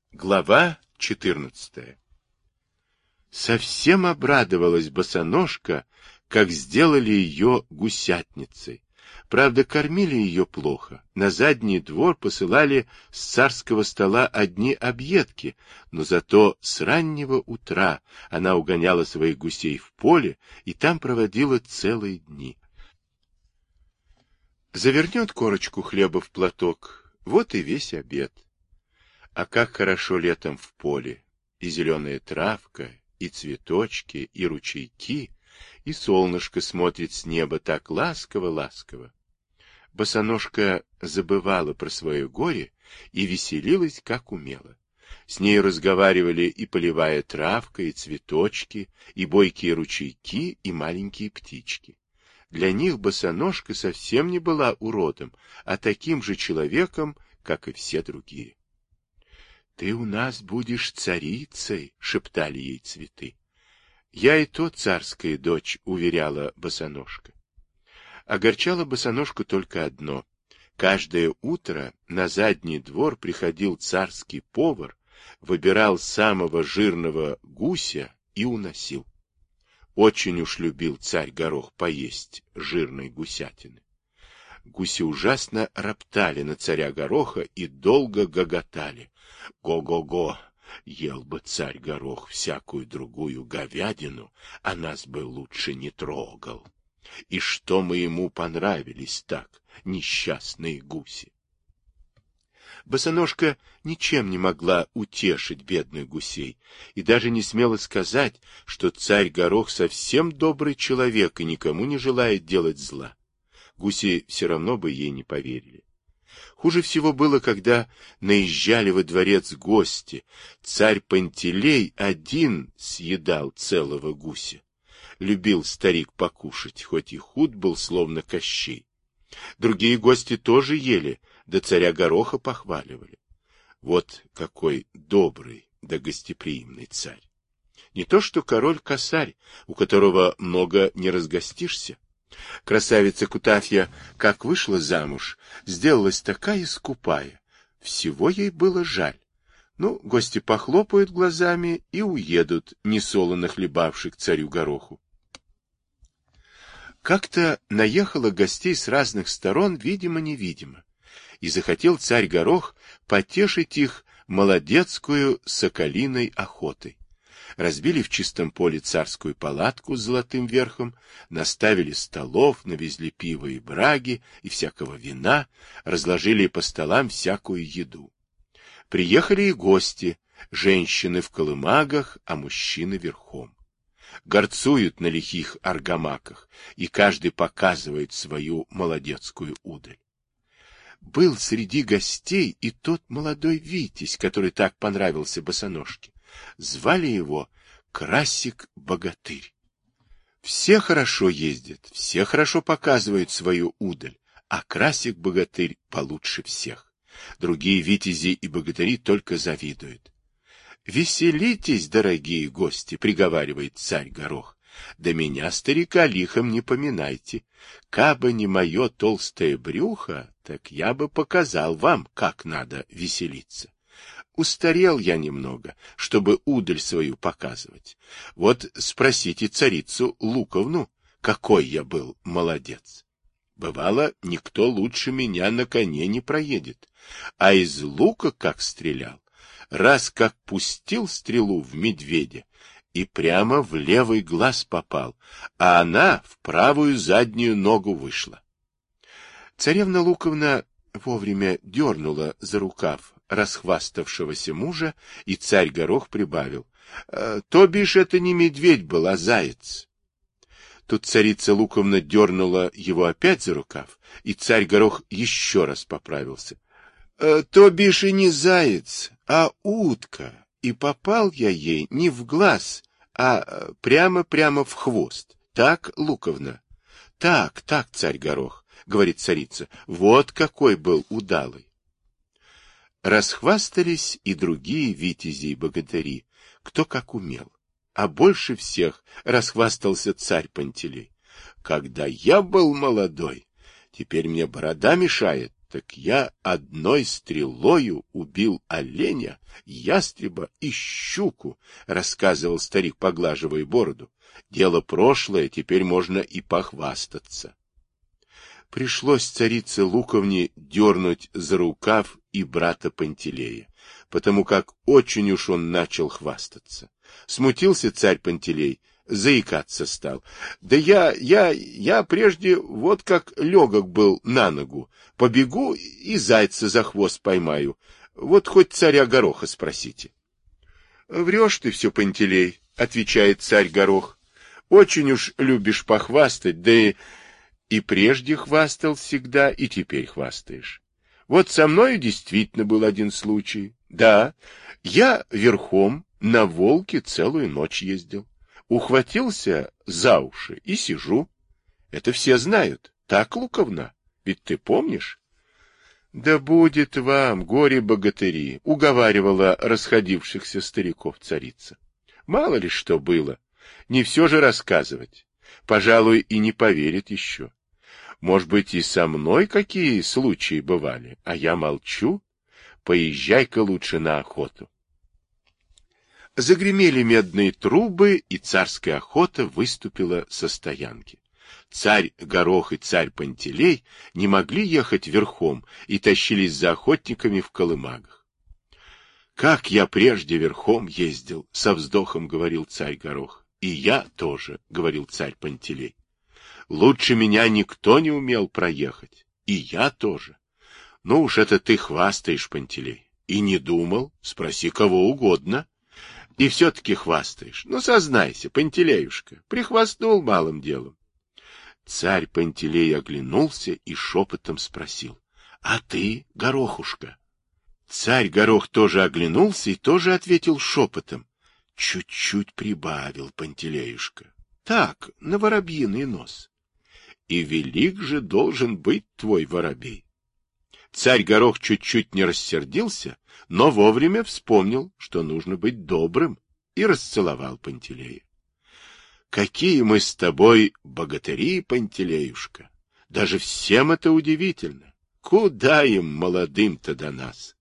Глава 14. Совсем обрадовалась босоножка, как сделали ее гусятницей. Правда, кормили ее плохо. На задний двор посылали с царского стола одни объедки, но зато с раннего утра она угоняла своих гусей в поле и там проводила целые дни. Завернет корочку хлеба в платок, вот и весь обед. А как хорошо летом в поле, и зеленая травка, и цветочки, и ручейки, и солнышко смотрит с неба так ласково-ласково. Босоножка забывала про свое горе и веселилась, как умела. С нею разговаривали и полевая травка, и цветочки, и бойкие ручейки, и маленькие птички. Для них босоножка совсем не была уродом, а таким же человеком, как и все другие. «Ты у нас будешь царицей», — шептали ей цветы. «Я и то царская дочь», — уверяла босоножка. Огорчало босоножку только одно. Каждое утро на задний двор приходил царский повар, выбирал самого жирного гуся и уносил. Очень уж любил царь Горох поесть жирной гусятины. Гуси ужасно роптали на царя Гороха и долго гоготали. Го-го-го! Ел бы царь Горох всякую другую говядину, а нас бы лучше не трогал. И что мы ему понравились так, несчастные гуси? Босоножка ничем не могла утешить бедных гусей и даже не смела сказать, что царь Горох совсем добрый человек и никому не желает делать зла. Гуси все равно бы ей не поверили. Хуже всего было, когда наезжали во дворец гости. Царь Пантелей один съедал целого гуся. Любил старик покушать, хоть и худ был, словно Кощей. Другие гости тоже ели, да царя Гороха похваливали. Вот какой добрый да гостеприимный царь. Не то что король-косарь, у которого много не разгостишься. Красавица Кутафья, как вышла замуж, сделалась такая скупая. Всего ей было жаль. Ну, гости похлопают глазами и уедут, несолоно хлебавши к царю Гороху. Как-то наехало гостей с разных сторон, видимо-невидимо, и захотел царь Горох потешить их молодецкую соколиной охотой. Разбили в чистом поле царскую палатку с золотым верхом, наставили столов, навезли пива и браги, и всякого вина, разложили по столам всякую еду. Приехали и гости, женщины в колымагах, а мужчины верхом. Горцуют на лихих аргамаках, и каждый показывает свою молодецкую удаль. Был среди гостей и тот молодой Витязь, который так понравился босоножке. Звали его Красик-богатырь. Все хорошо ездят, все хорошо показывают свою удаль, а Красик-богатырь получше всех. Другие витязи и богатыри только завидуют. «Веселитесь, дорогие гости», — приговаривает царь Горох. «Да меня, старика, лихом не поминайте. Кабы не мое толстое брюхо, так я бы показал вам, как надо веселиться. Устарел я немного, чтобы удаль свою показывать. Вот спросите царицу Луковну, какой я был молодец. Бывало, никто лучше меня на коне не проедет, а из лука как стрелял. Раз как пустил стрелу в медведя, и прямо в левый глаз попал, а она в правую заднюю ногу вышла». Царевна Луковна вовремя дернула за рукав расхваставшегося мужа, и царь Горох прибавил: «То бишь это не медведь был, а заяц». Тут царица Луковна дернула его опять за рукав, и царь Горох еще раз поправился: «То бишь и не заяц, а утка, и попал я ей не в глаз, а прямо-прямо в хвост. Так, Луковна?» Так, царь Горох», — говорит царица, — «вот какой был удалый». Расхвастались и другие витязи и богатыри, кто как умел. А больше всех расхвастался царь Пантелей. «Когда я был молодой, теперь мне борода мешает, Так я одной стрелою убил оленя, ястреба и щуку, рассказывал старик, поглаживая бороду. Дело прошлое, теперь можно и похвастаться. Пришлось царице Луковне дернуть за рукав и брата Пантелея, потому как очень уж он начал хвастаться. Смутился царь Пантелей, заикаться стал. Да я прежде вот как легок был на ногу, побегу и зайца за хвост поймаю. Вот хоть царя Гороха спросите. Врешь ты все, Пантелей, отвечает царь Горох. Очень уж любишь похвастать, да и прежде хвастал всегда, и теперь хвастаешь. Вот со мною действительно был один случай. Да, я верхом на волке целую ночь ездил. Ухватился за уши и сижу. Это все знают. Так, Луковна? Ведь ты помнишь? Да будет вам, горе-богатыри, уговаривала расходившихся стариков царица. Мало ли что было. Не все же рассказывать. Пожалуй, и не поверит еще. Может быть, и со мной какие случаи бывали, а я молчу? Поезжай-ка лучше на охоту. Загремели медные трубы, и царская охота выступила со стоянки. Царь Горох и царь Пантелей не могли ехать верхом и тащились за охотниками в колымагах. «Как я прежде верхом ездил!» — со вздохом говорил царь Горох. «И я тоже», — говорил царь Пантелей. «Лучше меня никто не умел проехать. И я тоже». «Ну уж это ты хвастаешь, Пантелей. И не думал? Спроси кого угодно». И все-таки хвастаешь. Ну, сознайся, Пантелеюшка, прихвастнул малым делом. Царь Пантелей оглянулся и шепотом спросил. — А ты, Горохушка? Царь Горох тоже оглянулся и тоже ответил шепотом. Чуть-чуть прибавил Пантелеюшка. Так, на воробьиный нос. И велик же должен быть твой воробей. Царь Горох чуть-чуть не рассердился, но вовремя вспомнил, что нужно быть добрым, и расцеловал Пантелея. Какие мы с тобой богатыри, Пантелеюшка! Даже всем это удивительно. Куда им, молодым-то, до нас?